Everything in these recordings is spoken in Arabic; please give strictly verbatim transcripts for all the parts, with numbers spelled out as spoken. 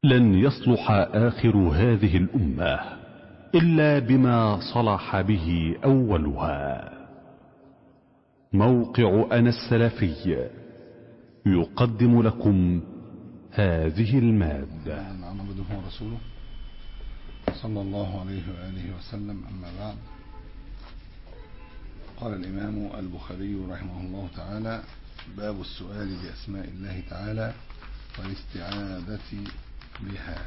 لن يصلح آخر هذه الأمة إلا بما صلح به أولها. موقع أنا السلفي يقدم لكم هذه المادة. عبده ورسوله صلى الله عليه وآله وسلم. أما بعد، قال الإمام البخاري رحمه الله تعالى: باب السؤال بأسماء الله تعالى والاستعاذة بها.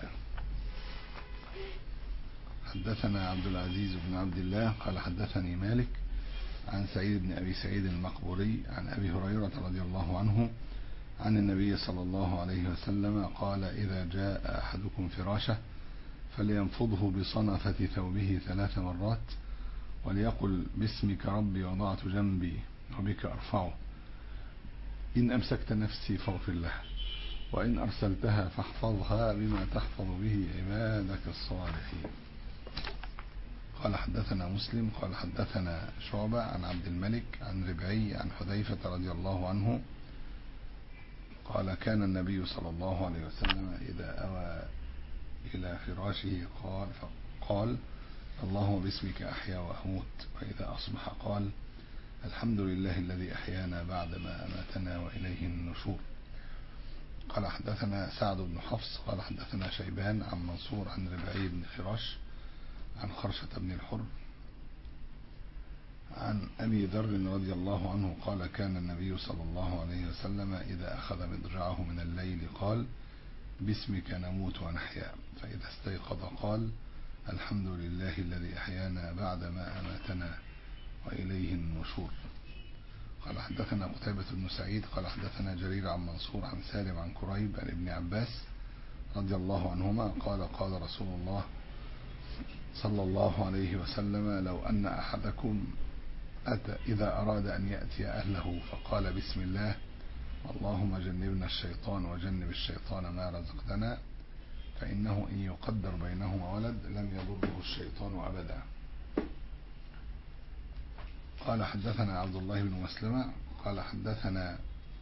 حدثنا عبد العزيز بن عبد الله قال حدثني مالك عن سعيد بن أبي سعيد المقبوري عن أبي هريرة رضي الله عنه عن النبي صلى الله عليه وسلم قال: إذا جاء أحدكم فراشه فلينفضه بصنفة ثوبه ثلاث مرات وليقل: باسمك ربي وضعت جنبي وبك أرفعه، إن أمسكت نفسي فاغفر لها، وإن أرسلتها فاحفظها بما تحفظ به عبادك الصالحين. قال حدثنا مسلم قال حدثنا شعبة عن عبد الملك عن ربعي عن حذيفة رضي الله عنه قال: كان النبي صلى الله عليه وسلم إذا أوى إلى فراشه قال فقال: اللهم باسمك أحيا وأموت، وإذا أصبح قال: الحمد لله الذي أحيانا بعدما أماتنا وإليه النشور. قال حدثنا سعد بن حفص قال حدثنا شيبان عن منصور عن ربعي بن خراش عن خرشة بن الحر عن أبي ذر رضي الله عنه قال: كان النبي صلى الله عليه وسلم إذا أخذ مضجعه من الليل قال: باسمك نموت ونحيا، فإذا استيقظ قال: الحمد لله الذي أحيانا بعدما أماتنا وإليه النشور. قال حدثنا قتيبة بن سعيد قال حدثنا جرير عن منصور عن سالم عن كريب عن ابن عباس رضي الله عنهما قال: قال رسول الله صلى الله عليه وسلم: لو أن أحدكم أتى إذا أراد أن يأتي أهله فقال: بسم الله اللهم جنبنا الشيطان وجنب الشيطان ما رزقتنا، فإنه إن يقدر بينهما ولد لم يضره الشيطان أبدا. قال حدثنا عبد الله بن مسلمة قال حدثنا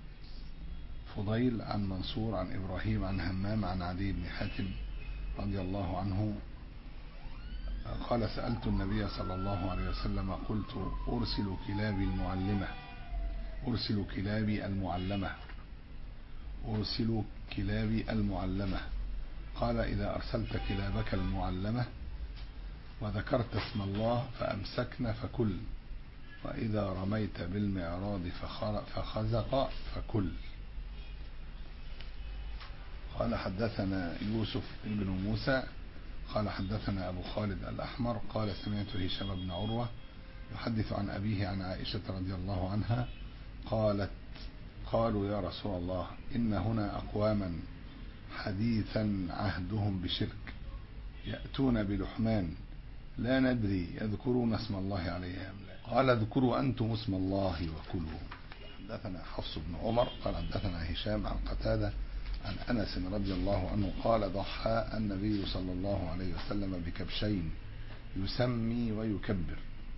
فضيل عن منصور عن إبراهيم عن همام عن عدي بن حاتم رضي الله عنه قال: سألت النبي صلى الله عليه وسلم قلت: أرسل كلابي المعلمة أرسل كلابي المعلمة أرسل كلابي المعلمة قال: إذا أرسلت كلابك المعلمة وذكرت اسم الله فأمسكن فكل، وإذا رميت بالمعراض فخزق فكل. قال حدثنا يوسف بن موسى قال حدثنا أبو خالد الأحمر قال: سمعت هشام بن عروة يحدث عن أبيه عن عائشة رضي الله عنها قالت: قالوا يا رسول الله إن هنا أقواما حديثا عهدهم بشرك يأتون بلحمان لا ندري يذكرون اسم الله عليها أم لا، قال: اذكروا أنتم اسم الله وكلوا. حدثنا حفص بن عمر قال حدثنا هشام عن قتادة عن أنس رضي الله عنه قال: ضحى النبي صلى الله عليه وسلم بكبشين يسمي ويكبر.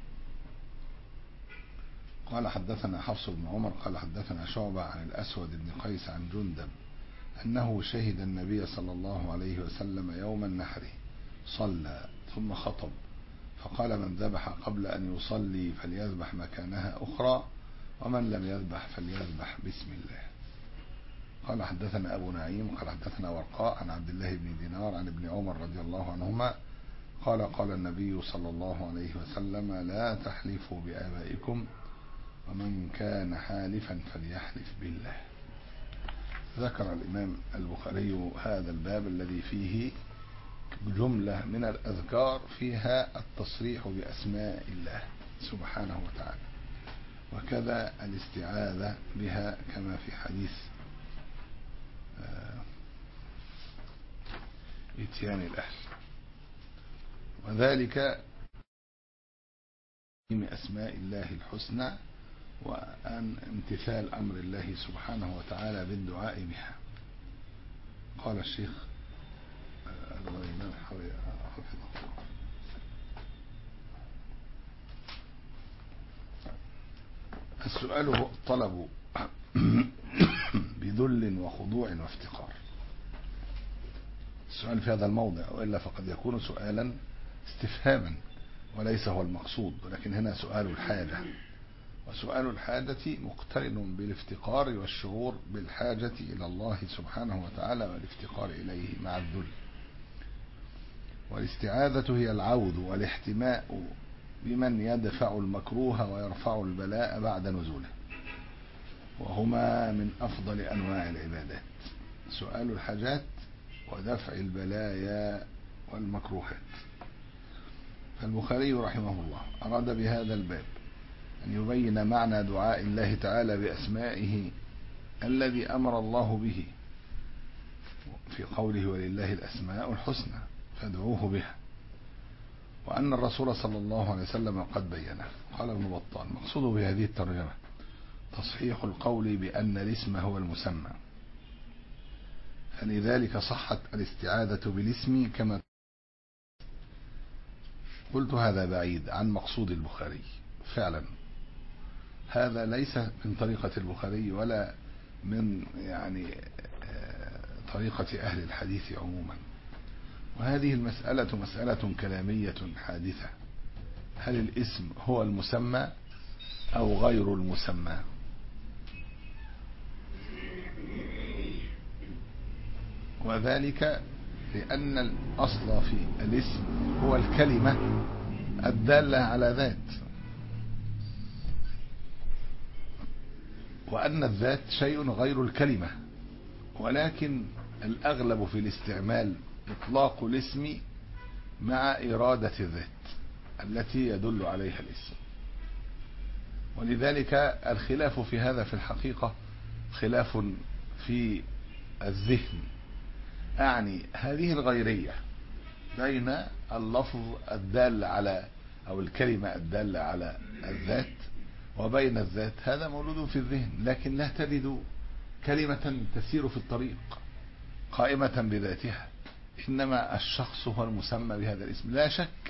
قال حدثنا حفص بن عمر قال حدثنا شعبة عن الأسود بن قيس عن جندب أنه شهد النبي صلى الله عليه وسلم يوم النحر صلى ثم خطب فقال: من ذبح قبل أن يصلي فليذبح مكانها أخرى، ومن لم يذبح فليذبح بسم الله. قال حدثنا أبو نعيم قال حدثنا ورقاء عن عبد الله بن دينار عن ابن عمر رضي الله عنهما قال: قال النبي صلى الله عليه وسلم: لا تحلفوا بآبائكم، ومن كان حالفا فليحلف بالله. ذكر الإمام البخاري هذا الباب الذي فيه جملة من الأذكار فيها التصريح بأسماء الله سبحانه وتعالى، وكذا الاستعاذة بها كما في حديث إتيان الأهل، وذلك من أسماء الله الحسنى وأن امتثال أمر الله سبحانه وتعالى بالدعاء بها. قال الشيخ الغيمان حفظه الله: السؤال هو الطلب بذل وخضوع وافتقار. السؤال في هذا الموضع، وإلا فقد يكون سؤالا استفهاما وليس هو المقصود، ولكن هنا سؤال الحاجة، وسؤال الحاجة مقترن بالافتقار والشعور بالحاجة إلى الله سبحانه وتعالى والافتقار إليه مع الذل. والاستعاذة هي العوذ والاحتماء بمن يدفع المكروه ويرفع البلاء بعد نزوله، وهما من أفضل أنواع العبادات، سؤال الحاجات ودفع البلايا والمكروهات. فالبخاري رحمه الله أراد بهذا الباب أن يبين معنى دعاء الله تعالى بأسمائه الذي أمر الله به في قوله ولله الأسماء الحسنى فادعوه بها، وأن الرسول صلى الله عليه وسلم قد بينه. قال ابن بطال: مقصوده بهذه الترجمة تصحيح القول بأن الاسم هو المسمى، فلذلك صحت الاستعاذة بالاسم كما قلت. هذا بعيد عن مقصود البخاري فعلا، هذا ليس من طريقة البخاري ولا من يعني طريقة أهل الحديث عموما. وهذه المسألة مسألة كلامية حادثة، هل الاسم هو المسمى أو غير المسمى؟ وذلك لأن الأصل في الاسم هو الكلمة الدالة على ذات، وأن الذات شيء غير الكلمة، ولكن الأغلب في الاستعمال إطلاق الاسم مع إرادة الذات التي يدل عليها الاسم. ولذلك الخلاف في هذا في الحقيقة خلاف في الذهن، أعني هذه الغيرية بين اللفظ الدال على أو الكلمة الدالة على الذات وبين الذات، هذا مولود في الذهن، لكن لا تجد كلمة تسير في الطريق قائمة بذاتها، إنما الشخص هو المسمى بهذا الاسم. لا شك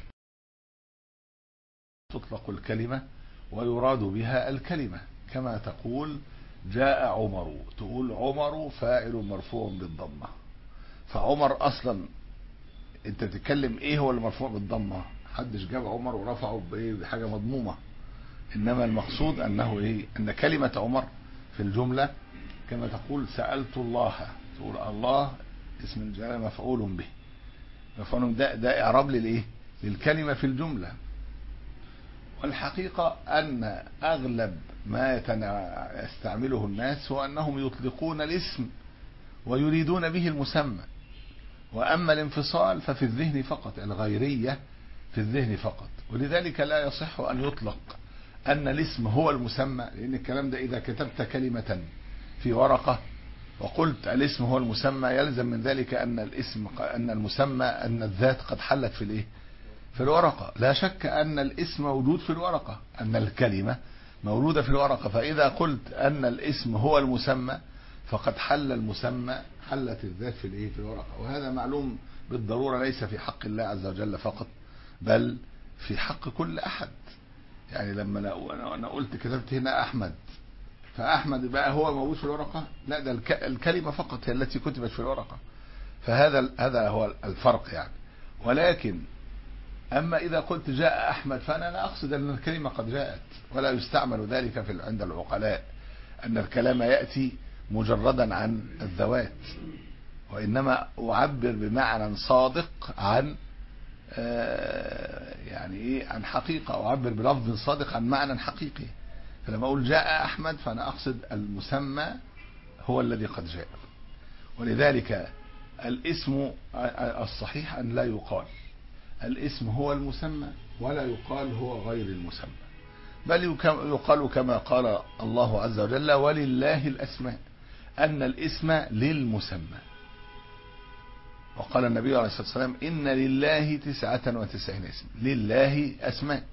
تطلق الكلمة ويراد بها الكلمة، كما تقول جاء عمر، تقول عمر فاعل مرفوع بالضمة، فعمر أصلا انت تتكلم ايه هو المرفوع بالضمة؟ حدش جاب عمر ورفعه بحاجة مضمومة، انما المقصود انه ايه؟ ان كلمة عمر في الجملة كما تقول سألت الله، تقول الله اسم الجلالة مفعول به، مفعول ده, ده اعراب للايه؟ للكلمة في الجملة. والحقيقة ان اغلب ما يستعمله الناس هو انهم يطلقون الاسم ويريدون به المسمى، واما الانفصال ففي الذهن فقط، الغيرية في الذهن فقط. ولذلك لا يصح ان يطلق ان الاسم هو المسمى، لان الكلام ده اذا كتبت كلمة في ورقة وقلت الاسم هو المسمى يلزم من ذلك ان الاسم ان المسمى ان الذات قد حلت في الايه؟ في الورقة. لا شك ان الاسم موجود في الورقة، ان الكلمة موجودة في الورقة، فاذا قلت ان الاسم هو المسمى فقد حل المسمى، حلت الذات في الايه؟ في الورقة. وهذا معلوم بالضرورة ليس في حق الله عز وجل فقط، بل في حق كل احد. يعني لما انا قلت كتبت هنا احمد، فاحمد بقى هو موجود في الورقة؟ لا، ده الكلمة فقط هي التي كتبت في الورقة. فهذا هذا هو الفرق يعني. ولكن اما اذا قلت جاء احمد فانا لا اقصد ان الكلمة قد جاءت، ولا يستعمل ذلك في عند العقلاء ان الكلام يأتي مجردا عن الذوات، وإنما أعبر بمعنى صادق عن يعني إيه؟ عن حقيقة، أعبر بلفظ صادق عن معنى حقيقي. فلما أقول جاء أحمد فأنا أقصد المسمى هو الذي قد جاء. ولذلك الاسم الصحيح أن لا يقال الاسم هو المسمى ولا يقال هو غير المسمى، بل يقال كما قال الله عز وجل ولله الأسماء، أن الاسم للمسمى. وقال النبي عليه الصلاة والسلام إن لله تسعة وتسعين اسم، لله أسماء.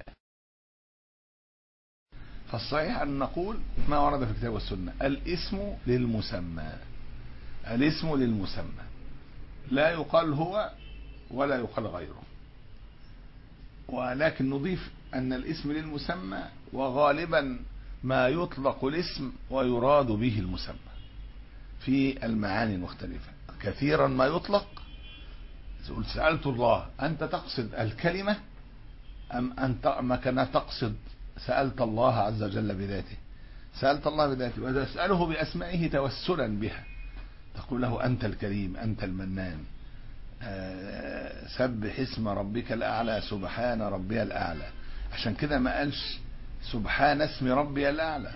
فالصحيح أن نقول ما ورد في الكتاب والسنة، الاسم للمسمى، الاسم للمسمى، لا يقال هو ولا يقال غيره. ولكن نضيف أن الاسم للمسمى، وغالبا ما يطلق الاسم ويراد به المسمى في المعاني المختلفة. كثيرا ما يطلق تقول سألت الله، أنت تقصد الكلمة أم أنت ما كان تقصد سألت الله عز وجل بذاته؟ سألت الله بذاته، وتسأله بأسمائه توسلا بها، تقول له أنت الكريم، أنت المنان، سبح اسم ربك الأعلى، سبحان ربي الأعلى. عشان كده ما قالش سبحان اسم ربي الأعلى.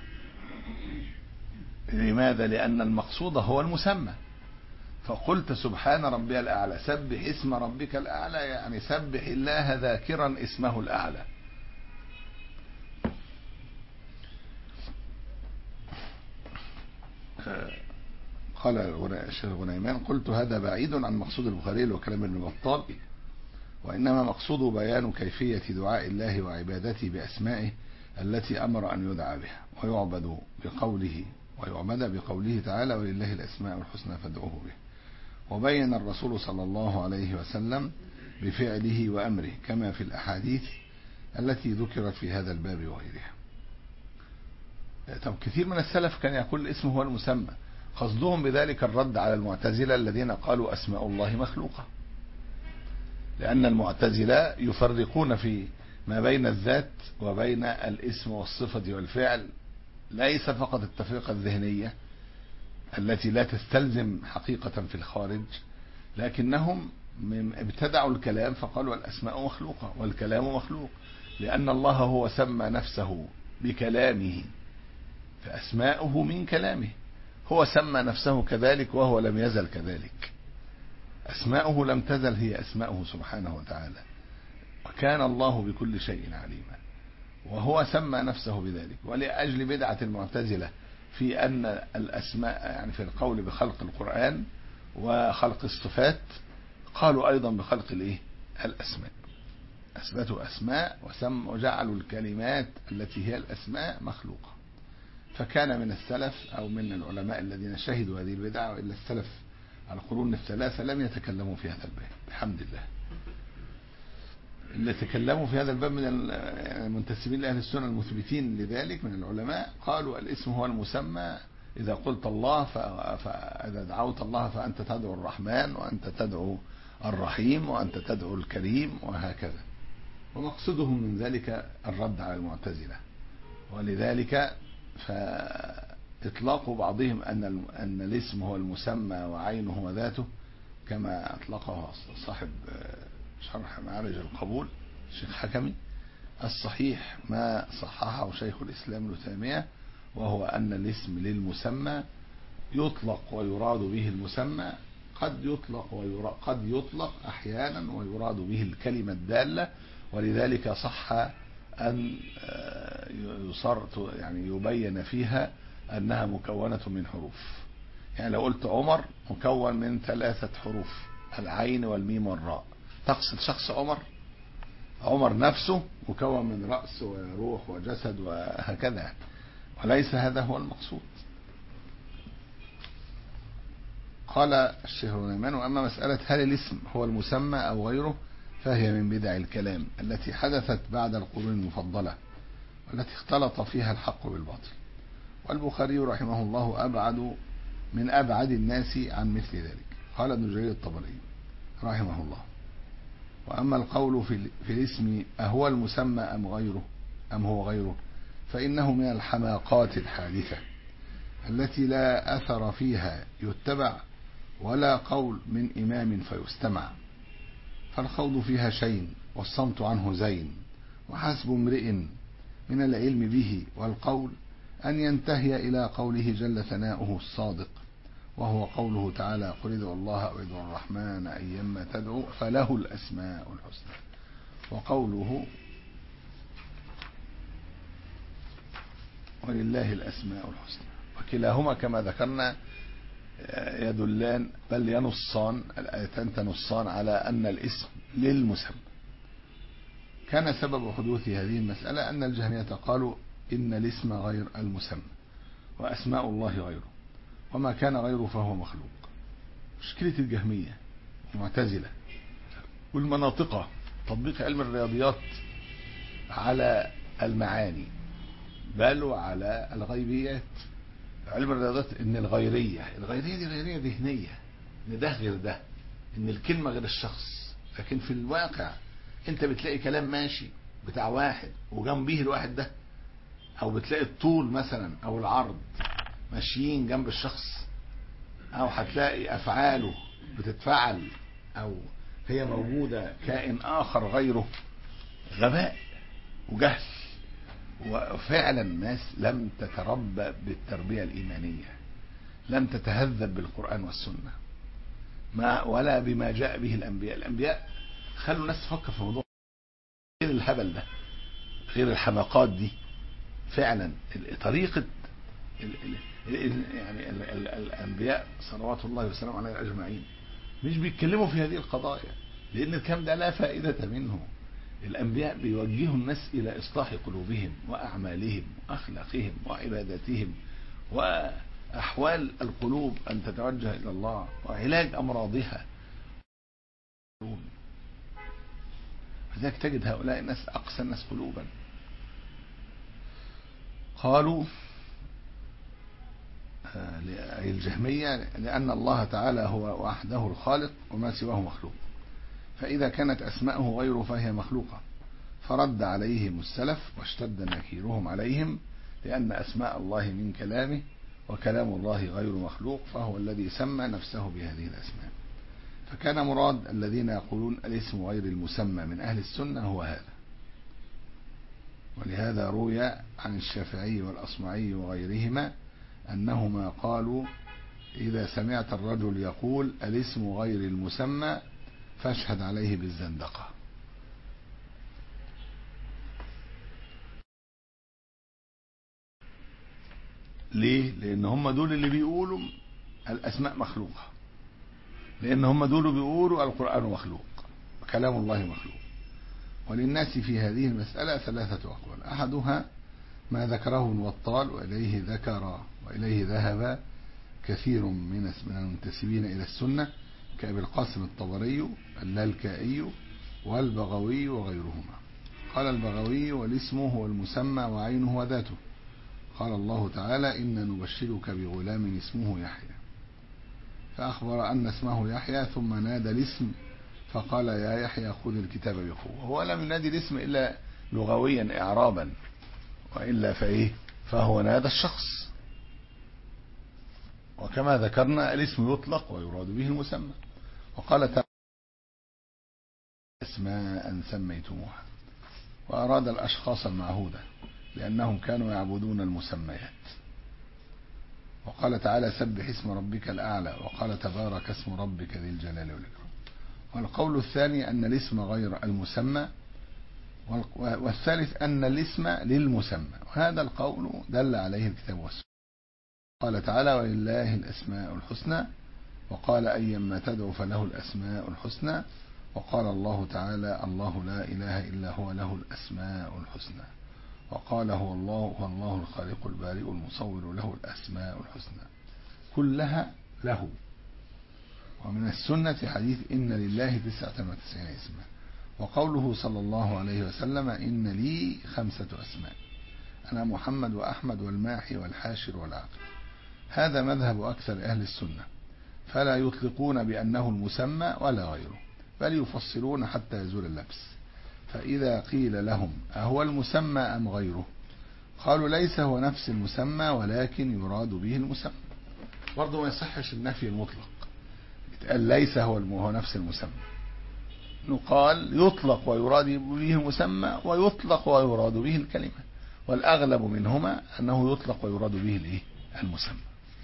لماذا؟ لأن المقصود هو المسمى. فقلت سبحان ربي الأعلى، سبح اسم ربك الأعلى، يعني سبح الله ذاكرا اسمه الأعلى. قال الشيخ غنيمان: قلت هذا بعيد عن مقصود البخاري وكلام ابن بطال، وإنما مقصود بيان كيفية دعاء الله وعبادته بأسمائه التي أمر أن يدعى بها، ويعبد بقوله ويعبد بقوله تعالى: ولله الأسماء الحسنى فادعوه به. وبين الرسول صلى الله عليه وسلم بفعله وأمره كما في الأحاديث التي ذكرت في هذا الباب وغيرها. طب كثير من السلف كان يقول الاسم هو المسمى، قصدهم بذلك الرد على المعتزلة الذين قالوا أسماء الله مخلوقة، لأن المعتزلة يفرقون في ما بين الذات وبين الاسم والصفة والفعل، ليس فقط التفرقة الذهنية التي لا تستلزم حقيقة في الخارج، لكنهم ابتدعوا الكلام فقالوا الأسماء مخلوقة والكلام مخلوق، لأن الله هو سمى نفسه بكلامه، فأسماؤه من كلامه، هو سمى نفسه كذلك وهو لم يزل كذلك، أسماؤه لم تزل هي أسماؤه سبحانه وتعالى، وكان الله بكل شيء عليما، وهو سمى نفسه بذلك. ولأجل بدعة المعتزلة في أن الأسماء يعني في القول بخلق القرآن وخلق الصفات، قالوا أيضا بخلق الإيه؟ الأسماء، أثبتوا أسماء وسم وجعلوا الكلمات التي هي الأسماء مخلوقة. فكان من السلف أو من العلماء الذين شهدوا هذه البدعة، وإلا السلف القرون الثلاثة لم يتكلموا في هذا الباب بحمد الله. اللي تكلموا في هذا الباب من المنتسبين لأهل السنة المثبتين لذلك من العلماء قالوا الاسم هو المسمى، إذا قلت الله فإذا دعوت الله فأنت تدعو الرحمن، وأنت تدعو الرحيم، وأنت تدعو الكريم، وهكذا. ومقصدهم من ذلك الرد على المعتزلة، ولذلك فإطلاق بعضهم أن أن الاسم هو المسمى وعينه وذاته كما أطلقه صاحب شرح معارج القبول الشيخ حكمي، الصحيح ما صححه شيخ الإسلام ابن تيمية، وهو أن الاسم للمسمى يطلق ويراد به المسمى، قد يطلق ويراد قد يطلق أحيانا ويراد به الكلمة الدالة، ولذلك صح أن يصر يعني يبين فيها أنها مكونة من حروف. يعني لو قلت عمر مكون من ثلاثة حروف، العين والميم والراء، تقصد شخص عمر؟ عمر نفسه مكون من رأس وروح وجسد وهكذا، وليس هذا هو المقصود. قال الشيخ غنيمان: وأما مسألة هل الاسم هو المسمى أو غيره فهي من بدع الكلام التي حدثت بعد القرون المفضلة، والتي اختلط فيها الحق بالباطل. والبخاري رحمه الله أبعد من أبعد الناس عن مثل ذلك. قال ابن جرير الطبري رحمه الله: وأما القول في, في الاسم أهو المسمى أم غيره أم هو غيره فإنه من الحماقات الحادثة التي لا أثر فيها يتبع ولا قول من إمام فيستمع، فالخوض فيها شين والصمت عنه زين، وحسب امرئ من العلم به والقول أن ينتهي إلى قوله جل ثناؤه الصادق، وهو قوله تعالى: قل ادعوا الله أو ادعوا الرحمن أيما تدعوا فله الأسماء الحسنى، وقوله ولله الأسماء الحسنى، وكلاهما كما ذكرنا يدلان بل ينصان، الآيتان تنصان على أن الاسم للمسمى. كان سبب حدوث هذه المسألة أن الجهمية قالوا إن الاسم غير المسمى وأسماء الله غيره، وما كان غيره فهو مخلوق. مشكلة الجهمية المعتزلة والمناطقة تطبيق علم الرياضيات على المعاني بل وعلى الغيبيات. علم الرياضيات ان الغيرية الغيرية دي غيرية ذهنية، ان ده غير ده، ان الكلمة غير الشخص. لكن في الواقع انت بتلاقي كلام ماشي بتاع واحد وجنبيه الواحد ده، او بتلاقي الطول مثلا او العرض ماشيين جنب الشخص، او هتلاقي افعاله بتتفعل او هي موجودة كائن اخر غيره. غباء وجهل، وفعلا ناس لم تتربى بالتربية الإيمانية، لم تتهذب بالقرآن والسنة ما ولا بما جاء به الأنبياء. الأنبياء خلوا الناس تفكر في موضوع غير الهبل ده، غير الحماقات دي. فعلا طريقة يعني الأنبياء صلوات الله وسلامه عليه أجمعين مش بيتكلموا في هذه القضايا، لأن الكلام ده لا فائدة منه. الأنبياء بيوجهوا الناس إلى إصلاح قلوبهم وأعمالهم وأخلاقهم وعباداتهم وأحوال القلوب أن تتوجه إلى الله وعلاج أمراضها. لذلك تجد هؤلاء الناس أقسى الناس قلوبا. قالوا أي الجهمية لأن الله تعالى هو وحده الخالق وما سواه مخلوق، فإذا كانت أسماءه غيره فهي مخلوقة، فرد عليهم السلف واشتد نكيرهم عليهم، لأن أسماء الله من كلامه وكلام الله غير مخلوق، فهو الذي سمى نفسه بهذه الأسماء. فكان مراد الذين يقولون الاسم غير المسمى من أهل السنة هو هذا. ولهذا روي عن الشافعي والأصمعي وغيرهما أنهما قالوا إذا سمعت الرجل يقول الاسم غير المسمى فاشهد عليه بالزندقة. ليه؟ لأن هم دول اللي بيقولوا الأسماء مخلوقة، لأن هم دول بيقولوا القرآن مخلوق وكلام الله مخلوق. وللناس في هذه المسألة ثلاثة أقوال، أحدها ما ذكره ابن بطال وإليه ذكر وإليه ذهب كثير من المنتسبين إلى السنة كأبي القاسم الطبري اللالكائي والبغوي وغيرهما. قال البغوي والاسم هو المسمى وعينه وذاته. قال الله تعالى إنا نبشرك بغلام اسمه يحيى، فأخبر أن اسمه يحيى ثم نادى الاسم فقال يا يحيى خذ الكتاب بقوة. هو لم ينادي الاسم إلا لغويا إعرابا، وإلا فإيه فهو نادى الشخص. وكما ذكرنا الاسم يطلق ويراد به المسمى. وقال تعالى أسماء سميتموها، وأراد الأشخاص المعهودة لأنهم كانوا يعبدون المسميات. وقال تعالى سبح اسم ربك الأعلى، وقال تبارك اسم ربك ذي الجلال والإكرام. والقول الثاني أن الاسم غير المسمى، والثالث أن الاسم للمسمى، وهذا القول دل عليه الكتاب والسنة. قال تعالى ولله الأسماء الحسنى، وقال أيما تدعو فله الأسماء الحسنى. وقال الله تعالى الله لا إله إلا هو له الأسماء الحسنى. وقال هو الله هو الله الخالق البارئ المصور له الأسماء الحسنى، كلها له. ومن السنة حديث إن لله تسعة وتسعين اسما، وقوله صلى الله عليه وسلم إن لي خمسة أسماء أنا محمد وأحمد والماحي والحاشر والعاقب. هذا مذهب أكثر أهل السنة، فلا يطلقون بأنه المسمى ولا غيره، بل يفصلون حتى يزول اللبس. فإذا قيل لهم أهو المسمى أم غيره، قالوا ليس هو نفس المسمى ولكن يراد به المسمى. برضه ما يصحش النفي المطلق، يتقال ليس هو هو نفس المسمى، نقال يطلق ويراد به المسمى ويطلق ويراد به الكلمة، والأغلب منهما أنه يطلق ويراد به الايه المسمى.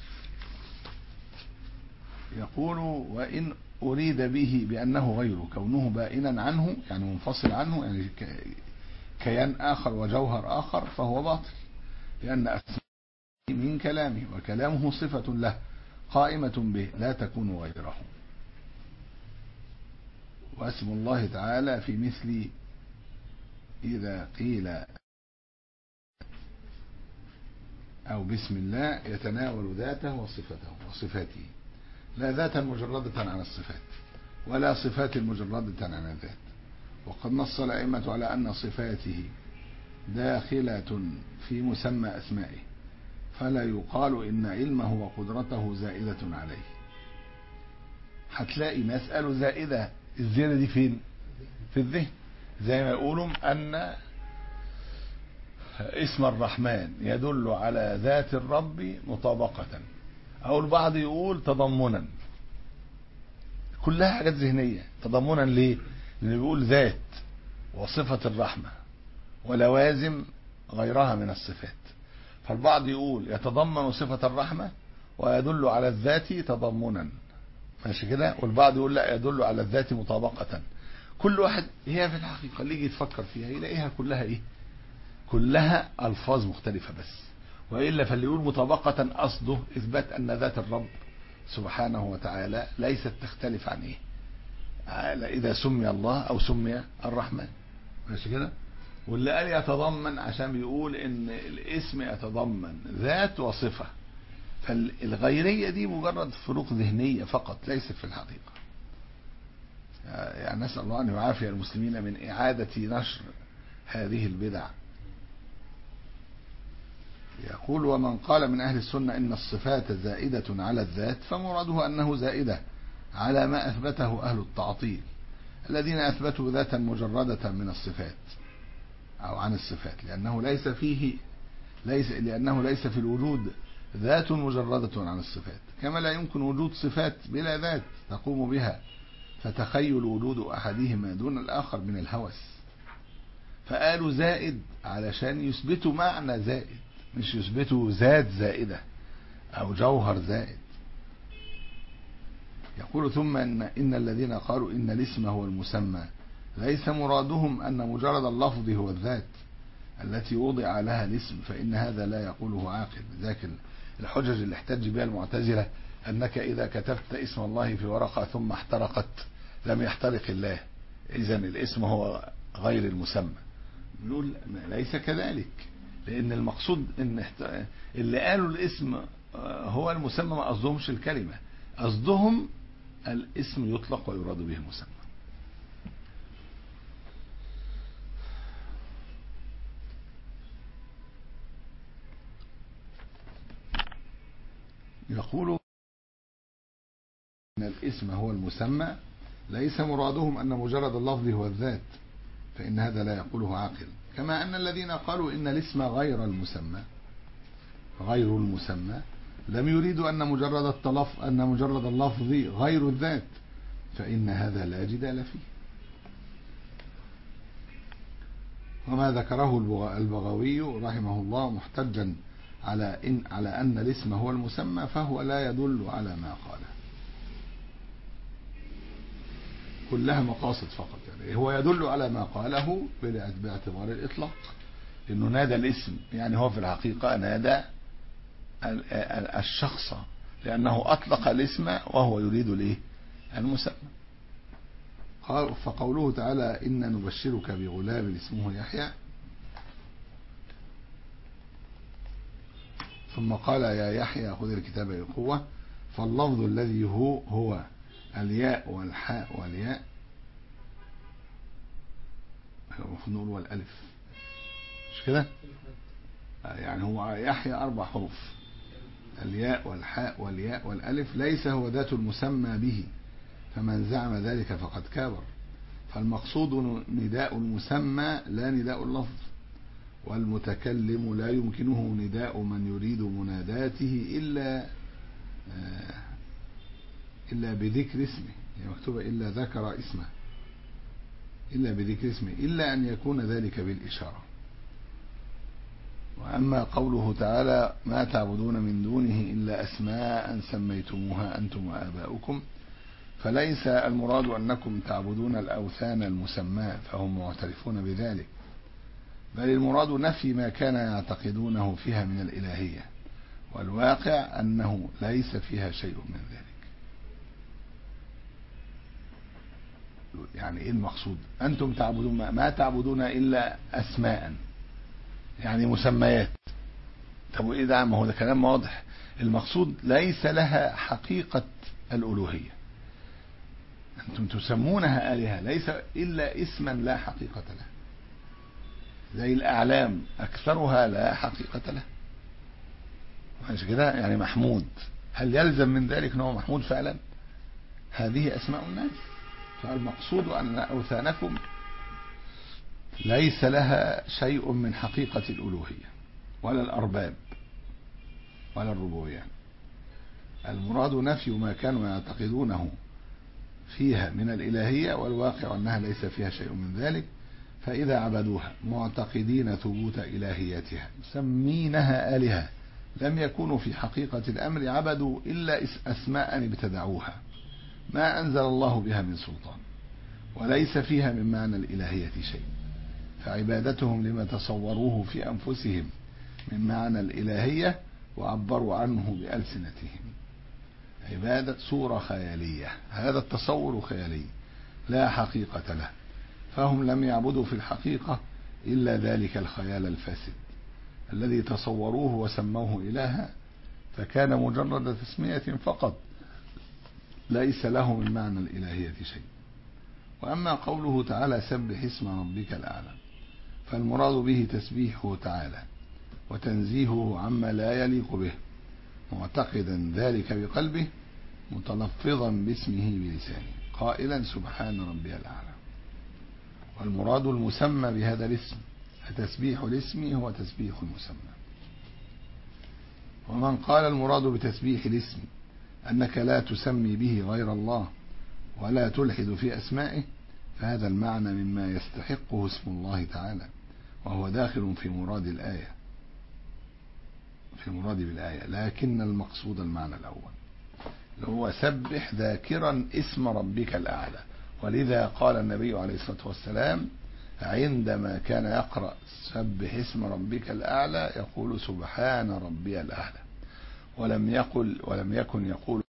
يقول وإن أريد به بأنه غيره كونه بائنا عنه يعني منفصل عنه يعني كيان آخر وجوهر آخر فهو باطل، لأن أسماء من كلامه وكلامه صفة له قائمة به لا تكون غيره. واسم الله تعالى في مثل إذا قيل أو بسم الله يتناول ذاته وصفته وصفاته، لا ذاتا مجردة عن الصفات ولا صفات مجردة عن الذات. وقد نص الأئمة على أن صفاته داخلة في مسمى أسمائه، فلا يقال إن علمه وقدرته زائدة عليه، هتلاقي ناس قالوا زائدة، الزيادة دي فين؟ في الذهن. زي ما يقولوا أن اسم الرحمن يدل على ذات الرب مطابقة، أو البعض يقول تضمنا. كلها حاجات ذهنية. تضمنا ليه؟ لأنه بيقول ذات وصفة الرحمة ولوازم غيرها من الصفات، فالبعض يقول يتضمن صفة الرحمة ويدل على الذات تضمنا، ماشي كده، والبعض يقول لا، يدل على الذات مطابقة. كل واحد هي في الحقيقة اللي يجي يتفكر فيها يلاقيها كلها ايه؟ كلها ألفاظ مختلفة بس، وإلا فاللي يقول مطابقة قصده إثبات أن ذات الرب سبحانه وتعالى ليست تختلف عن ايه؟ إذا سمي الله أو سمي الرحمن، ماشي كده. واللي قال يتضمن عشان بيقول ان الاسم يتضمن ذات وصفة، فالغيرية دي مجرد فروق ذهنية فقط ليست في الحقيقة. يعني نسأل الله أن يعافي المسلمين من إعادة نشر هذه البدع. يقول ومن قال من أهل السنة إن الصفات زائدة على الذات فمراده أنه زائدة على ما أثبته أهل التعطيل الذين أثبتوا ذاتا مجردة من الصفات أو عن الصفات، لأنه ليس فيه ليس لأنه ليس في الوجود ذات مجردة عن الصفات، كما لا يمكن وجود صفات بلا ذات تقوم بها، فتخيل وجود أحدهما دون الآخر من الهوس. فقالوا زائد علشان يثبتوا معنى زائد، مش يثبتوا ذات زائدة أو جوهر زائد. يقول ثم إن, إن الذين قالوا إن الاسم هو المسمى ليس مرادهم أن مجرد اللفظ هو الذات التي وضع لها الاسم، فإن هذا لا يقوله عاقل. ذاك الحجج اللي احتج بها المعتزلة أنك إذا كتبت اسم الله في ورقة ثم احترقت لم يحترق الله، إذن الاسم هو غير المسمى. يقول ليس كذلك، لأن المقصود إن اللي قالوا الاسم هو المسمى ما قصدهمش الكلمة، قصدهم الاسم يطلق ويراد به المسمى. يقول إن الاسم هو المسمى ليس مرادهم أن مجرد اللفظ هو الذات، فإن هذا لا يقوله عاقل. كما أن الذين قالوا إن الاسم غير المسمى غير المسمى لم يريدوا أن مجرد التلف أن مجرد اللفظ غير الذات، فإن هذا لا جدال فيه. وما ذكره البغوي رحمه الله محتجا على إن على أن الاسم هو المسمى فهو لا يدل على ما قاله، كلها مقاصد فقط. يعني هو يدل على ما قاله باعتبار الإطلاق، إنه نادى الاسم، يعني هو في الحقيقة نادى الشخص لأنه أطلق الاسم وهو يريد الايه؟ المسمى. فقوله تعالى إن نبشرك بغلام اسمه يحيى، ثم قال يا يحيى خذ الكتاب بقوة، فاللفظ الذي هو هو الياء والحاء والياء، المفروض نقول والالف، مش كده؟ يعني هو يحيى أربع حروف، الياء والحاء والياء والالف، ليس هو ذات المسمى به، فمن زعم ذلك فقد كابر. فالمقصود نداء المسمى لا نداء اللفظ، والمتكلم لا يمكنه نداء من يريد مناداته إلا إلا بذكر اسمه، يعني مكتوبة إلا ذكر اسمه، إلا بذكر اسمه، إلا أن يكون ذلك بالإشارة. وأما قوله تعالى ما تعبدون من دونه إلا أسماء سميتموها أنتم وآباؤكم، فليس المراد أنكم تعبدون الأوثان المسماة فهم معترفون بذلك، بل المراد نفي ما كان يعتقدونه فيها من الإلهية، والواقع أنه ليس فيها شيء من ذلك. يعني إيه المقصود؟ أنتم تعبدون ما, ما تعبدون إلا أسماء، يعني مسميات. طب وإيه ده؟ ما هو ده كلام واضح. المقصود ليس لها حقيقة الألوهية، أنتم تسمونها آلهة، ليس إلا اسما لا حقيقة له، زي الأعلام أكثرها لا حقيقة له، مش كده؟ يعني محمود، هل يلزم من ذلك أنه محمود فعلا؟ هذه أسماء الناس. فالمقصود أن أوثانكم ليس لها شيء من حقيقة الألوهية ولا الأرباب ولا الربوبية. المراد نفي ما كانوا يعتقدونه فيها من الإلهية، والواقع أنها ليس فيها شيء من ذلك. فإذا عبدوها معتقدين ثبوت إلهيتها مسمينها آلهة، لم يكونوا في حقيقة الأمر عبدوا إلا أسماء ابتدعوها ما أنزل الله بها من سلطان، وليس فيها من معنى الإلهية شيء. فعبادتهم لما تصوروه في أنفسهم من معنى الإلهية وعبروا عنه بألسنتهم عبادة صورة خيالية. هذا التصور خيالي لا حقيقة له، فهم لم يعبدوا في الحقيقة إلا ذلك الخيال الفاسد الذي تصوروه وسموه إلها، فكان مجرد تسمية فقط ليس له من معنى الإلهية شيء. وأما قوله تعالى سبح اسم ربك الأعلى، فالمراد به تسبيحه تعالى وتنزيهه عما لا يليق به، معتقدا ذلك بقلبه متلفظا باسمه بلسانه قائلا سبحان ربي الأعلى. والمراد المسمى بهذا الاسم، فتسبيح الاسم هو تسبيح المسمى. ومن قال المراد بتسبيح الاسم أنك لا تسمي به غير الله ولا تلحد في أسمائه، فهذا المعنى مما يستحقه اسم الله تعالى، وهو داخل في مراد الآية في مراد بالآية. لكن المقصود المعنى الأول اللي هو سبح ذاكرا اسم ربك الأعلى. ولذا قال النبي عليه الصلاة والسلام عندما كان يقرأ سبح اسم ربك الأعلى يقول سبحان ربي الأعلى، ولم يقل ولم يكن يقول.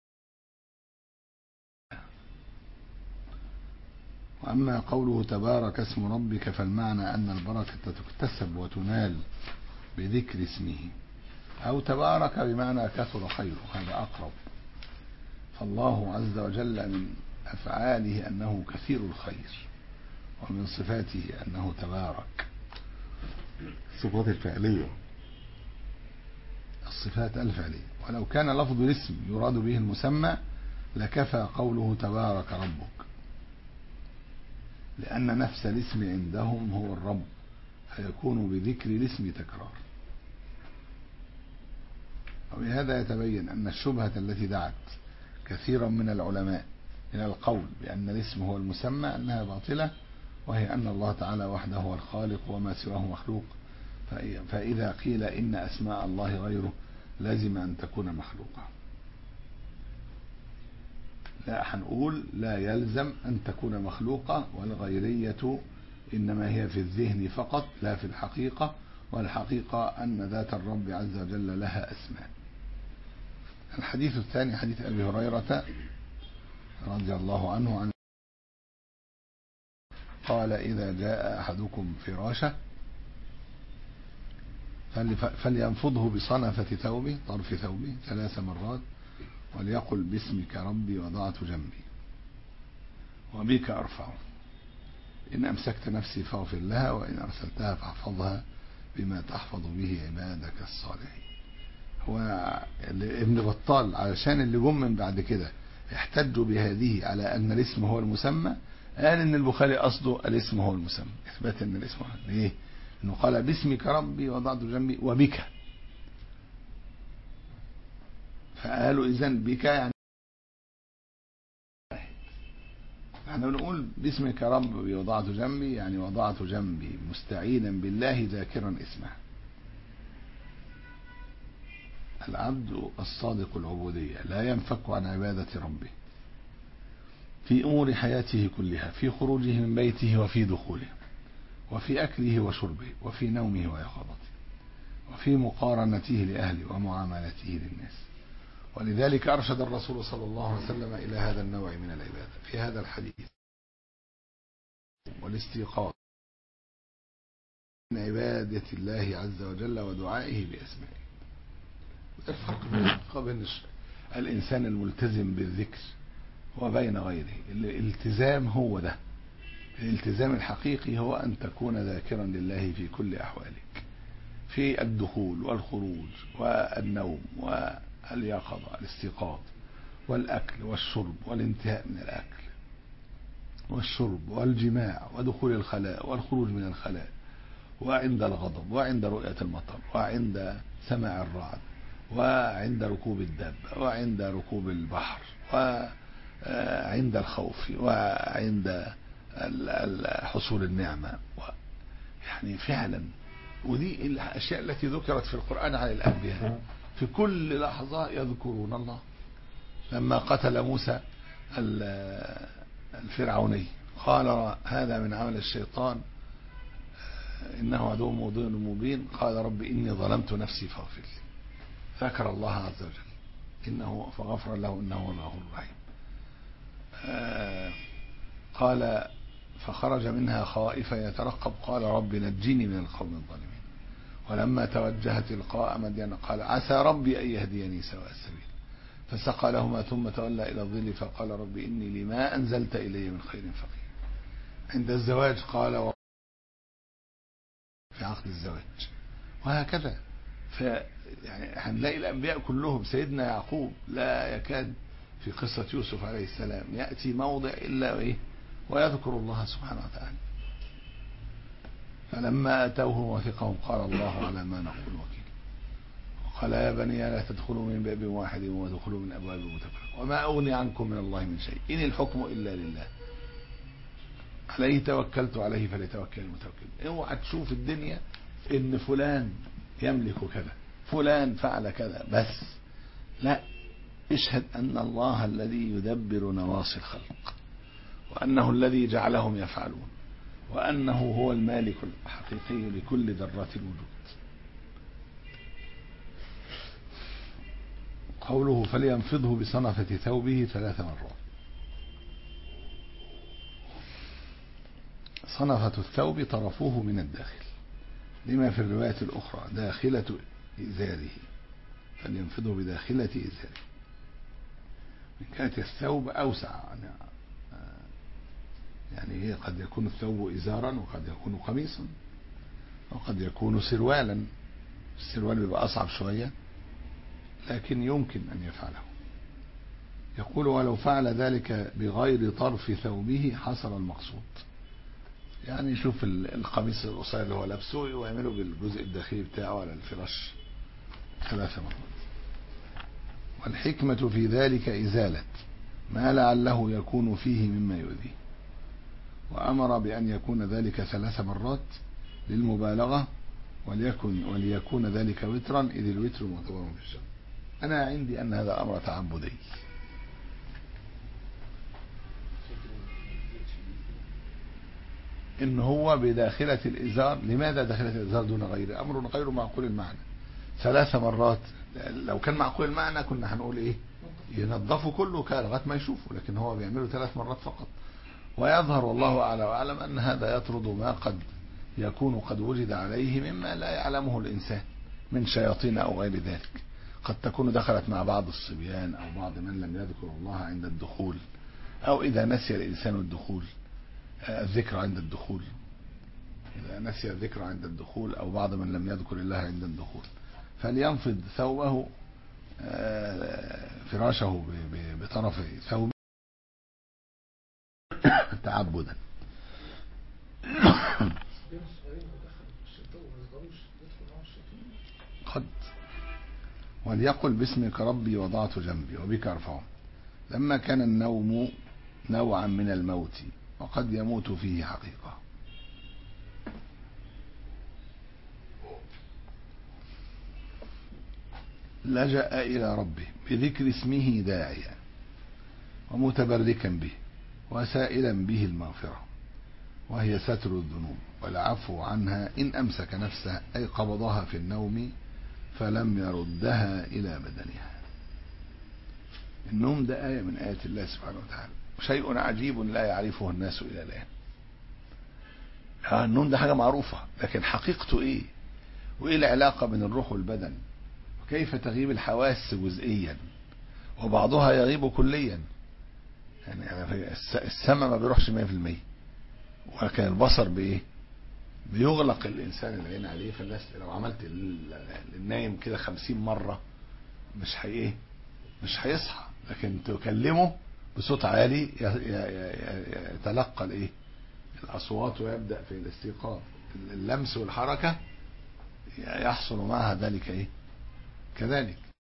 وأما قوله تبارك اسم ربك، فالمعنى أن البركة تكتسب وتنال بذكر اسمه، أو تبارك بمعنى كثر خيره، هذا أقرب. فالله عز وجل من أفعاله أنه كثير الخير، ومن صفاته أنه تبارك. الصفات الفعلية، الصفات الفعلية. ولو كان لفظ الاسم يراد به المسمى لكفى قوله تبارك ربك، لأن نفس الاسم عندهم هو الرب، فيكون بذكر الاسم تكرار. وبهذا يتبين أن الشبهة التي دعت كثيرا من العلماء إلى القول بأن الاسم هو المسمى أنها باطلة، وهي أن الله تعالى وحده هو الخالق وما سواه مخلوق. فإذا قيل إن أسماء الله غيره لازم أن تكون مخلوقة. لا، هنقول لا يلزم أن تكون مخلوقة، والغيرية إنما هي في الذهن فقط لا في الحقيقة، والحقيقة أن ذات الرب عز وجل لها أسماء. الحديث الثاني حديث أبي هريرة رضي الله عنه عن قال إذا جاء أحدكم فراشه فلينفضه بصنفة ثوبه طرف ثوبه ثلاث مرات، وليقل باسمك ربي وضعت جنبي وبك أرفعه، إن أمسكت نفسي فاغفر لها، وإن أرسلتها فاحفظها بما تحفظ به عبادك الصالحين. هو ابن بطال علشان اللي جم من بعد كده احتجوا بهذه على أن الاسم هو المسمى، قال إن البخاري قصده الاسم هو المسمى، إثبات أن الاسم هو ليه؟ إنه قال باسمك ربي وضعت جنبي وبك، فقالوا إذن بك يعني احنا بنقول باسمك ربي وضعت جنبي يعني وضعت جنبي مستعينا بالله ذاكرا اسمه. العبد الصادق العبودية لا ينفك عن عبادة ربه في أمور حياته كلها، في خروجه من بيته وفي دخوله، وفي أكله وشربه، وفي نومه ويقظته، وفي مقارنته لأهله ومعاملته للناس. ولذلك أرشد الرسول صلى الله عليه وسلم إلى هذا النوع من العبادة في هذا الحديث، والاستيقاظ من عبادة الله عز وجل ودعائه بأسمائه. الفرق بين الإنسان الملتزم بالذكر وبين غيره، الالتزام هو ده، الالتزام الحقيقي هو أن تكون ذاكرا لله في كل أحوالك، في الدخول والخروج والنوم واليقظة الاستيقاظ، والأكل والشرب والانتهاء من الأكل والشرب والجماع ودخول الخلاء والخروج من الخلاء، وعند الغضب وعند رؤية المطر وعند سماع الرعد وعند ركوب الدابة وعند ركوب البحر وعند الخوف وعند حصول النعمة. يعني فعلا، ودي الأشياء التي ذكرت في القرآن عن الأنبياء، في كل لحظة يذكرون الله. لما قتل موسى الفرعوني قال هذا من عمل الشيطان إنه عدو مضل مبين، قال رب إني ظلمت نفسي فاغفر لي، ذكر الله عز وجل إنه فغفر له إنه هو الغفور الرحيم. قال فخرج منها خائفا يترقب قال رب نجني من القوم الظالمين. ولما توجه تلقاء مدين قال عسى ربي أن يهديني سواء السبيل، فسقى لهما ثم تولى إلى الظل فقال رب إني لما أنزلت إلي من خير فقير. عند الزواج قال في عقد الزواج، وهكذا. يعني هنلاقي الأنبياء كلهم، سيدنا يعقوب لا يكاد في قصة يوسف عليه السلام يأتي موضع إلا إيه ويذكر الله سبحانه وتعالى. فلما أتوه وثقهم قال الله على ما نقول وكيل، وقال يا بني لا تدخلوا من باب واحد وادخلوا من أبواب متفرقة وما أغني عنكم من الله من شيء إن الحكم إلا لله عليه توكلت عليه فليتوكل المتوكل. اوعى تشوف الدنيا ان فلان يملك كذا فلان فعل كذا بس، لا، اشهد أن الله الذي يدبر نواصي الخلق، وأنه الذي جعلهم يفعلون، وأنه هو المالك الحقيقي لكل ذرات الوجود. قوله فلينفضه بصنفة ثوبه ثلاث مرات. صنفة الثوب طرفوه من الداخل، لما في الرواية الأخرى داخلة إزاره، فلينفضه بداخلة إزاره. من كانت الثوب أوسع، يعني هي قد يكون الثوب إزارا وقد يكون قميصا وقد يكون سروالا. السروال بيبقى أصعب شوية لكن يمكن أن يفعله. يقول ولو فعل ذلك بغير طرف ثوبه حصل المقصود، يعني يشوف القميص القصير اللي هو لابسه ويعمله بالجزء الداخلي بتاعه على الفراش ثلاث مرات. والحكمة في ذلك إزالة ما لعله يكون فيه مما يؤذيه، وأمر بأن يكون ذلك ثلاث مرات للمبالغة، وليكن وليكون ذلك وترا إذ الوتر معتبر في الشرع. أنا عندي أن هذا أمر تعبدي، إن هو بداخلة الإزار. لماذا داخلة الإزار دون غيره؟ أمر غير معقول المعنى. ثلاث مرات لو كان معقول المعنى كنا هنقول إيه ينظفوا كله لغاية ما يشوفوا، لكن هو بيعمله ثلاث مرات فقط. ويظهر والله أعلى وأعلم أن هذا يطرد ما قد يكون قد وجد عليه مما لا يعلمه الإنسان من شياطين أو غير ذلك. قد تكون دخلت مع بعض الصبيان أو بعض من لم يذكر الله عند الدخول، أو إذا نسي الإنسان الدخول الذكر عند الدخول، إذا نسي الذكر عند الدخول أو بعض من لم يذكر الله عند الدخول. فلينفض ثوبه فراشه بطرف ثوبه تعبدا. قد وليقل باسمك ربي وضعت جنبي وبك أرفعه. لما كان النوم نوعا من الموت وقد يموت فيه حقيقة. لجأ إلى ربه بذكر اسمه داعيا ومتبركا به وسائلا به المغفرة، وهي ستر الذنوب والعفو عنها إن أمسك نفسه، أي قبضها في النوم فلم يردها إلى بدنها. النوم ده آية من آيات الله سبحانه وتعالى، شيء عجيب لا يعرفه الناس إلى الآن. النوم ده حاجة معروفة، لكن حقيقته إيه؟ وإيه العلاقة بين الروح والبدن؟ وكيف تغيب الحواس جزئيا وبعضها يغيب كليا؟ يعني السمع ما بيروحش مية في المية، ولكن البصر بإيه؟ بيغلق الإنسان العين عليه. فالناس لو عملت النايم كده خمسين مرة مش هي إيه؟ مش هيصحى، لكن تكلمه بصوت عالي يتلقى الايه الاصوات ويبدا في الاستيقاظ. اللمس والحركه يحصل معها ذلك ايه كذلك.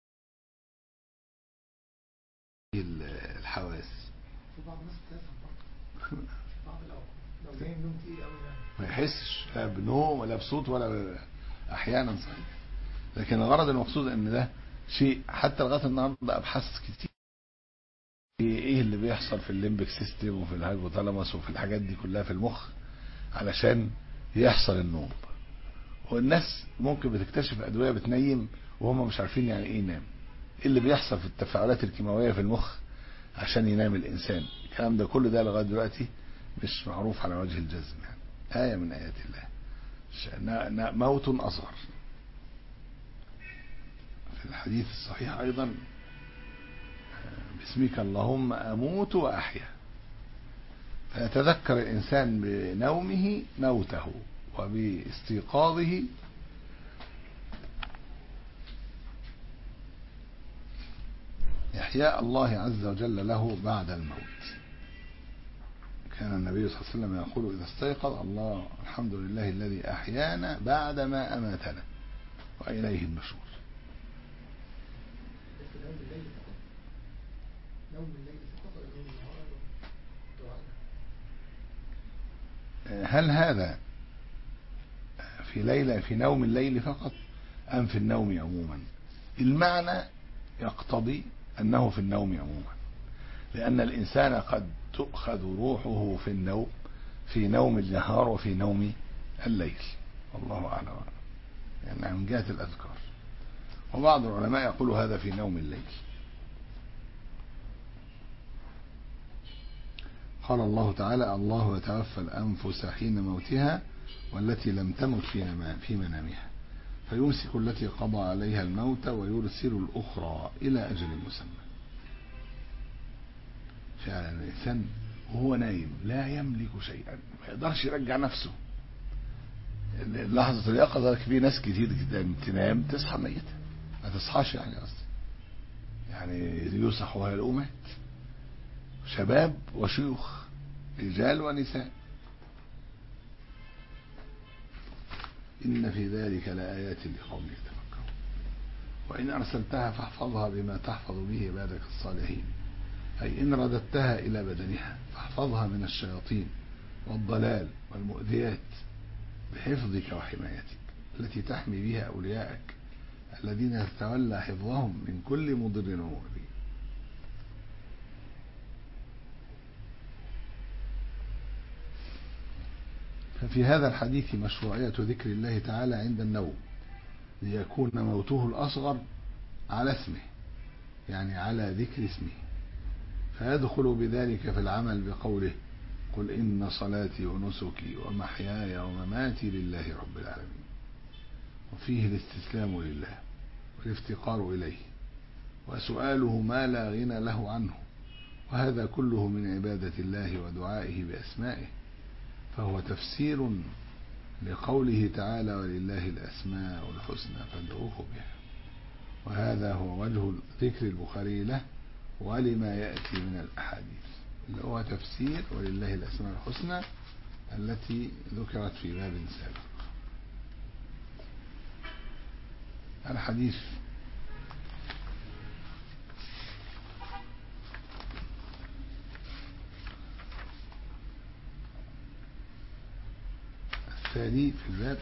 الحواس في بعض الناس بتفهم بعض الاوقات لو جاي نوم تقيل قوي يعني ما يحسش لا بنوم ولا بصوت ولا احيانا صحيح. لكن الغرض المقصود ان ده شيء حتى لغايه النهارده ابحاث كتير ايه اللي بيحصل في الليمبك سيستم وفي الهايبوثالاموس وفي الحاجات دي كلها في المخ علشان يحصل النوم. والناس ممكن بتكتشف ادويه بتنيم وهم مش عارفين يعني ايه ينام. ايه اللي بيحصل في التفاعلات الكيماويه في المخ عشان ينام الانسان. الكلام ده كله ده لغايه دلوقتي مش معروف على وجه الجزم يعني. ايه من ايات الله موت اصغر. في الحديث الصحيح ايضا باسمك اللهم اموت واحيا. فيتذكر الانسان بنومه موته وباستيقاظه إحياء الله عز وجل له بعد الموت. كان النبي صلى الله عليه وسلم يقول إذا استيقظ الله الحمد لله الذي أحيانا بعدما أماتنا وإليه النشور. هل هذا في ليلة في نوم الليل فقط أم في النوم عموما؟ المعنى يقتضي أنه في النوم عموما، لأن الإنسان قد تؤخذ روحه في النوم في نوم النهار وفي نوم الليل والله أعلم يعني من جهة الأذكار. وبعض العلماء يقول هذا في نوم الليل. قال الله تعالى الله يتوفى الأنفس حين موتها والتي لم تمت في منامها فيمسك التي قضى عليها الموت ويرسل الأخرى إلى أجل مسمى. فعلا الإنسان وهو نايم لا يملك شيئا ما يقدرش يرجع نفسه. لحظة اليقظة في ناس كتير جدا تنام تصحى ميتة ما تصحاش يعني أصلا يعني يصح وهي الأمات شباب وشيوخ رجال ونساء. إن في ذلك لآيات لقوم يتفكرون وإن أرسلتها فاحفظها بما تحفظ به عبادك الصالحين أي إن رددتها إلى بدنها فاحفظها من الشياطين والضلال والمؤذيات بحفظك وحمايتك التي تحمي بها أولياءك الذين تتولى حفظهم من كل مضر ومؤذي. ففي هذا الحديث مشروعية ذكر الله تعالى عند النوم ليكون موته الأصغر على اسمه يعني على ذكر اسمه فيدخل بذلك في العمل بقوله قل إن صلاتي ونسكي ومحياي ومماتي لله رب العالمين. وفيه الاستسلام لله والافتقار إليه وسؤاله ما لا غنى له عنه وهذا كله من عبادة الله ودعائه بأسمائه فهو تفسير لقوله تعالى ولله الأسماء الحسنى فادعوه بها. وهذا هو وجه ذكر البخاري له ولما يأتي من الأحاديث اللي هو تفسير ولله الأسماء الحسنى التي ذكرت في باب سابق. الحديث الثاني في الباب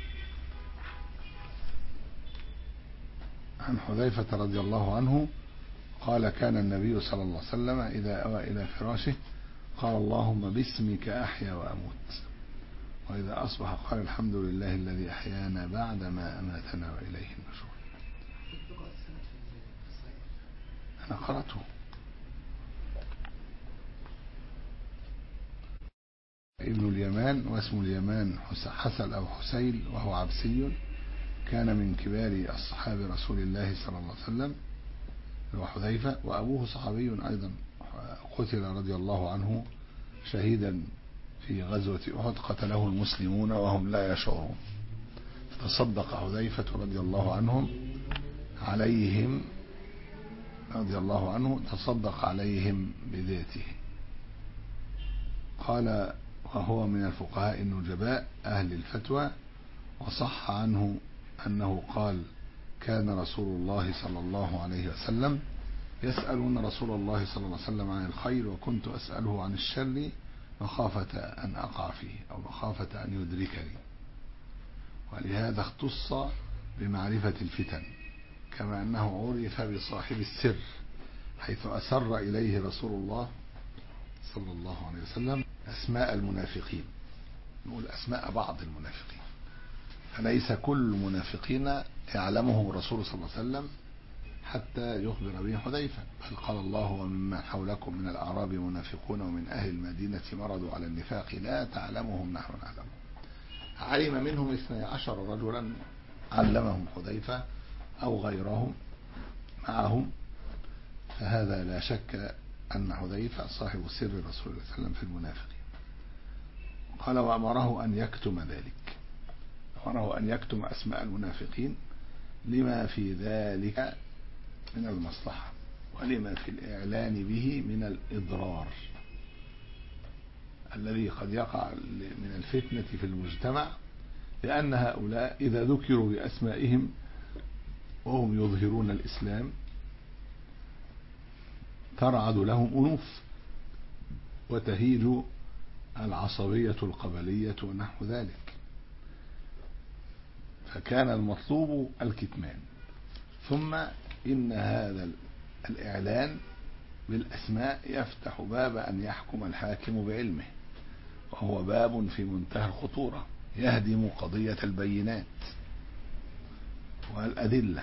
عن حذيفة رضي الله عنه قال كان النبي صلى الله عليه وسلم إذا أوى إلى فراشه قال اللهم باسمك أحيا وأموت وإذا أصبح قال الحمد لله الذي أحيانا بعدما أماتنا وإليه النشور. أنا قرأته ابن اليمان واسم اليمان حسن أو حسيل وهو عبسي كان من كبار أصحاب رسول الله صلى الله عليه وسلم وحذيفة وأبوه صحابي أيضا قتل رضي الله عنه شهيدا في غزوة أحد قتله المسلمون وهم لا يشعرون فتصدق حذيفة رضي الله عنهم عليهم رضي الله عنه تصدق عليهم بذاته. قال وهو من الفقهاء النجباء أهل الفتوى. وصح عنه أنه قال كان رسول الله صلى الله عليه وسلم يسألون رسول الله صلى الله عليه وسلم عن الخير وكنت أسأله عن الشر مخافة أن أقع فيه أو مخافة أن يدركني. ولهذا اختص بمعرفة الفتن، كما أنه عرف بصاحب السر حيث أسر إليه رسول الله صلى الله عليه وسلم أسماء المنافقين، نقول أسماء بعض المنافقين، فليس كل المنافقين يعلمه الرسول صلى الله عليه وسلم حتى يخبر به حذيفة، بل قال الله وممن حولكم من الأعراب منافقون ومن أهل المدينة مرضوا على النفاق لا تعلمهم نحن نعلمهم. علم منهم اثني عشر رجلا علمهم حذيفة أو غيرهم معهم، فهذا لا شك أن حذيفة صاحب سر رسول الله صلى الله عليه وسلم في المنافقين. قال وأمره أن يكتم ذلك، أمره أن يكتم أسماء المنافقين لما في ذلك من المصلحة ولما في الإعلان به من الإضرار الذي قد يقع من الفتنة في المجتمع، لأن هؤلاء إذا ذكروا بأسمائهم وهم يظهرون الإسلام ترعد لهم أنوف وتهيج العصبية القبلية ونحو ذلك، فكان المطلوب الكتمان. ثم إن هذا الإعلان بالأسماء يفتح باب أن يحكم الحاكم بعلمه، وهو باب في منتهى الخطورة يهدم قضية البينات والأدلة.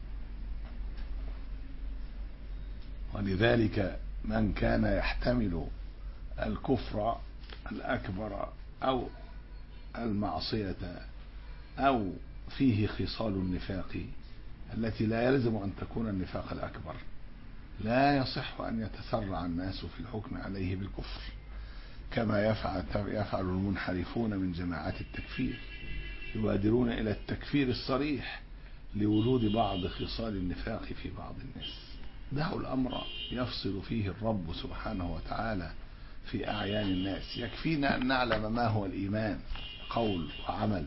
ولذلك من كان يحتمل الكفر الأكبر أو المعصية أو فيه خصال النفاق التي لا يلزم أن تكون النفاق الأكبر، لا يصح أن يتسرع الناس في الحكم عليه بالكفر كما يفعل, يفعل المنحرفون من جماعات التكفير، يبادرون إلى التكفير الصريح لوجود بعض خصال النفاق في بعض الناس. دعوا الأمر يفصل فيه الرب سبحانه وتعالى في أعيان الناس. يكفينا أن نعلم ما هو الإيمان قول وعمل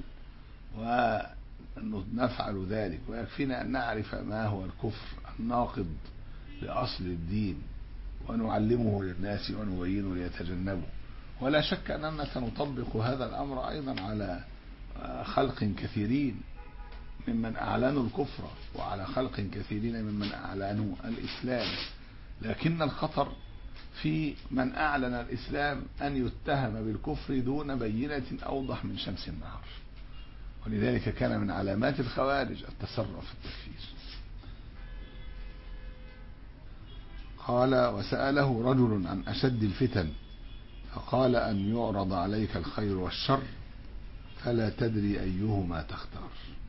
ونفعل ذلك، ويكفينا أن نعرف ما هو الكفر الناقض لأصل الدين ونعلمه للناس ونبينه ليتجنبه. ولا شك أننا سنطبق هذا الأمر أيضا على خلق كثيرين ممن أعلنوا الكفر وعلى خلق كثيرين ممن أعلنوا الإسلام، لكن الخطر في من أعلن الإسلام أن يتهم بالكفر دون بينة أوضح من شمس النهار. ولذلك كان من علامات الخوارج التسرع في التكفير. قال وسأله رجل عن أشد الفتن فقال أن يعرض عليك الخير والشر فلا تدري أيهما تختار.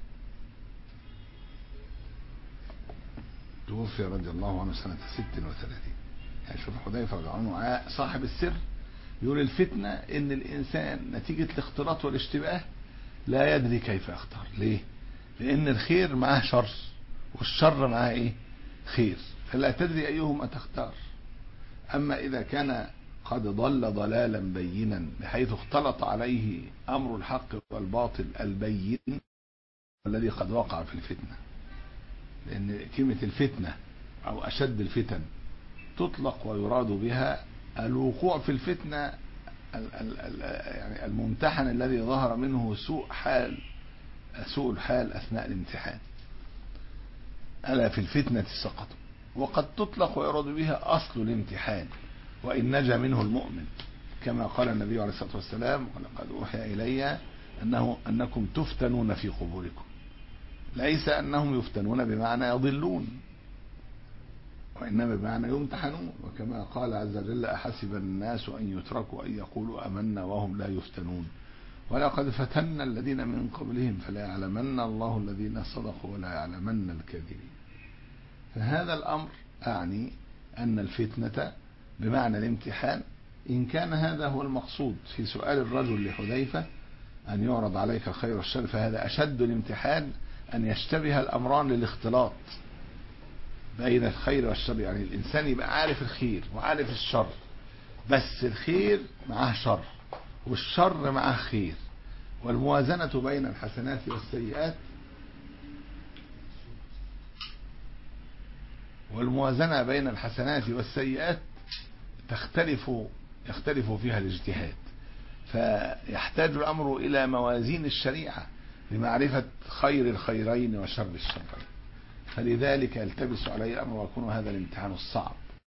توفي رضي الله عنه سنة ست وثلاثين. يعني شوف حذيفة رضي الله عنه صاحب السر يقول الفتنة إن الإنسان نتيجة الاختلاط والاشتباه لا يدري كيف يختار. ليه؟ لأن الخير معاه شر والشر معاه إيه؟ خير، فلا تدري أيهما تختار. أما إذا كان قد ضل ضلالا بينا بحيث اختلط عليه أمر الحق والباطل البين الذي قد وقع في الفتنة، لأن كلمة الفتنة أو أشد الفتن تطلق ويراد بها الوقوع في الفتنة يعني الممتحن الذي ظهر منه سوء حال سوء الحال أثناء الامتحان، ألا في الفتنة سقطوا. وقد تطلق ويراد بها أصل الامتحان وإن نجا منه المؤمن، كما قال النبي عليه الصلاة والسلام ولقد أوحي إلي أنه أنكم تفتنون في قبوركم، ليس أنهم يفتنون بمعنى يضلون وإنما بمعنى يمتحنون. وكما قال عز وجل أحسب الناس أن يتركوا أن يقولوا أمنا وهم لا يفتنون ولقد فتنا الذين من قبلهم فلا يعلمن الله الذين صدقوا ولا يعلمن الكاذبين. فهذا الأمر أعني أن الفتنة بمعنى الامتحان، إن كان هذا هو المقصود في سؤال الرجل لحذيفة أن يعرض عليك الخير والشر، فهذا أشد الامتحان أن يشتبه الأمران للاختلاط، بين الخير والشر، يعني الإنسان يبقى عارف الخير وعارف الشر، بس الخير معاه شر والشر معاه خير، والموازنة بين الحسنات والسيئات والموازنة بين الحسنات والسيئات تختلف يختلف فيها الاجتهاد، فيحتاج الأمر إلى موازين الشريعة لمعرفة خير الخيرين وشر الشرين، فلذلك يلتبس عليه الأمر ويكون هذا الامتحان الصعب.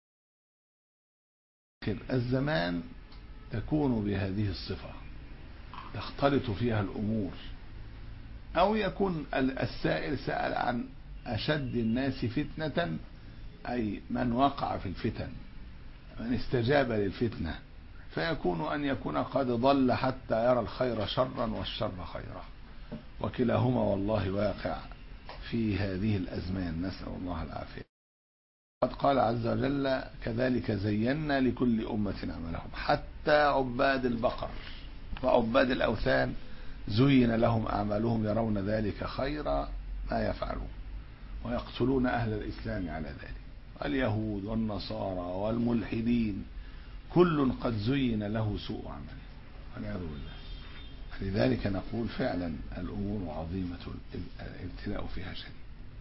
الزمان تكون بهذه الصفة، تختلط فيها الأمور، أو يكون السائل سأل عن أشد الناس فتنة، أي من وقع في الفتن، من استجاب للفتنة، فيكون أن يكون قد ضل حتى يرى الخير شرا والشر خيرا، وكلاهما والله واقع في هذه الأزمان، نسأل الله العافية. قد قال عز وجل: كذلك زينا لكل أمة عملهم، حتى عباد البقر وعباد الأوثان زين لهم أعمالهم يرون ذلك خيرا ما يفعلون، ويقتلون أهل الإسلام على ذلك، اليهود والنصارى والملحدين كل قد زين له سوء عمله والعياذ بالله. لذلك نقول فعلا الأمور عظيمة، الابتلاء فيها شديد.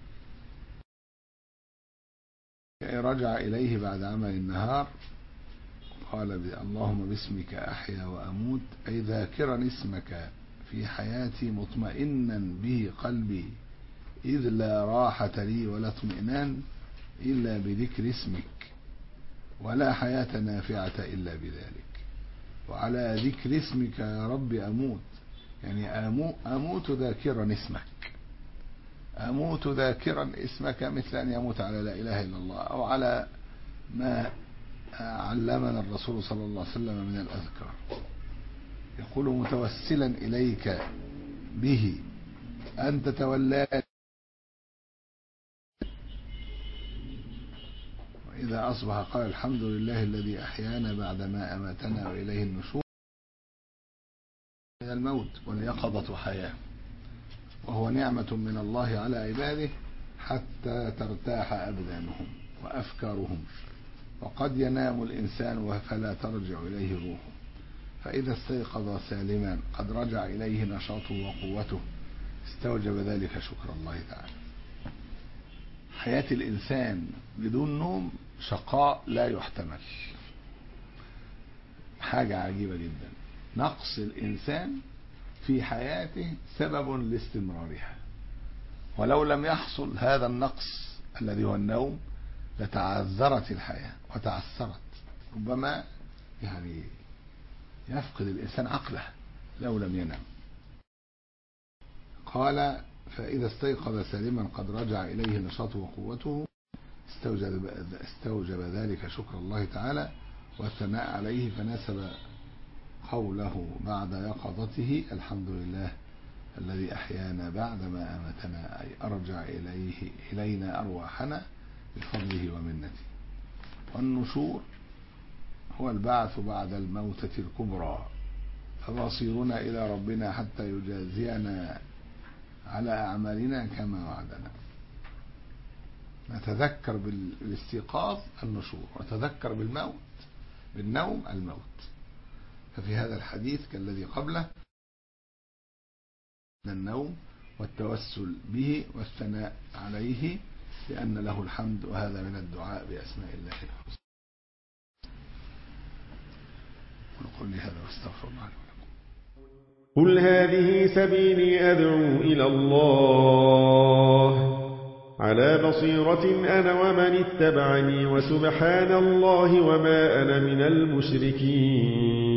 رجع إليه بعد عمل النهار قال: اللهم باسمك أحيا وأموت، أي ذاكرا اسمك في حياتي مطمئنا به قلبي، إذ لا راحة لي ولا اطمئنان إلا بذكر اسمك، ولا حياة نافعة إلا بذلك، وعلى ذكر اسمك يا رب أموت، يعني أموت ذاكرا اسمك، أموت ذاكرا اسمك، مثل أن يموت على لا إله إلا الله، أو على ما علمنا الرسول صلى الله عليه وسلم من الأذكار. يقول: متوسلا إليك به أن تتولاني، وإذا أصبح قال: الحمد لله الذي أحيانا بعدما أماتنا وإليه النشور. من الموت واليقظة حياة، وهو نعمة من الله على عباده حتى ترتاح أبدانهم وأفكارهم، وقد ينام الإنسان فلا ترجع إليه روحه، فإذا استيقظ سالما قد رجع إليه نشاطه وقوته، استوجب ذلك شكر الله تعالى. حياة الإنسان بدون نوم شقاء لا يحتمل، حاجة عجيبة جدا. نقص الإنسان في حياته سبب لاستمرارها، ولو لم يحصل هذا النقص الذي هو النوم لتعذرت الحياة وتعثرت، ربما يعني يفقد الإنسان عقله لو لم ينام. قال: فإذا استيقظ سالما قد رجع إليه نشاطه وقوته، استوجب, استوجب ذلك شكر الله تعالى والثناء عليه، فناسب قوله بعد يقظته: الحمد لله الذي أحيانا بعدما أماتنا، أي أرجع إليه إلينا أرواحنا بفضله ومنته. والنشور هو البعث بعد الموتة الكبرى، فمصيرنا إلى ربنا حتى يجازينا على أعمالنا كما وعدنا. نتذكر بالاستيقاظ النشور، وتذكر بالموت بالنوم الموت. ففي هذا الحديث كالذي قبله النوم والتوسل به والثناء عليه لأن له الحمد، وهذا من الدعاء بأسماء الله الحسنى. ونقول لي هذا واستغفر الله لي ولكم. قل هذه سبيلي أدعو إلى الله على بصيرة أنا ومن اتبعني، وسبحان الله وما أنا من المشركين.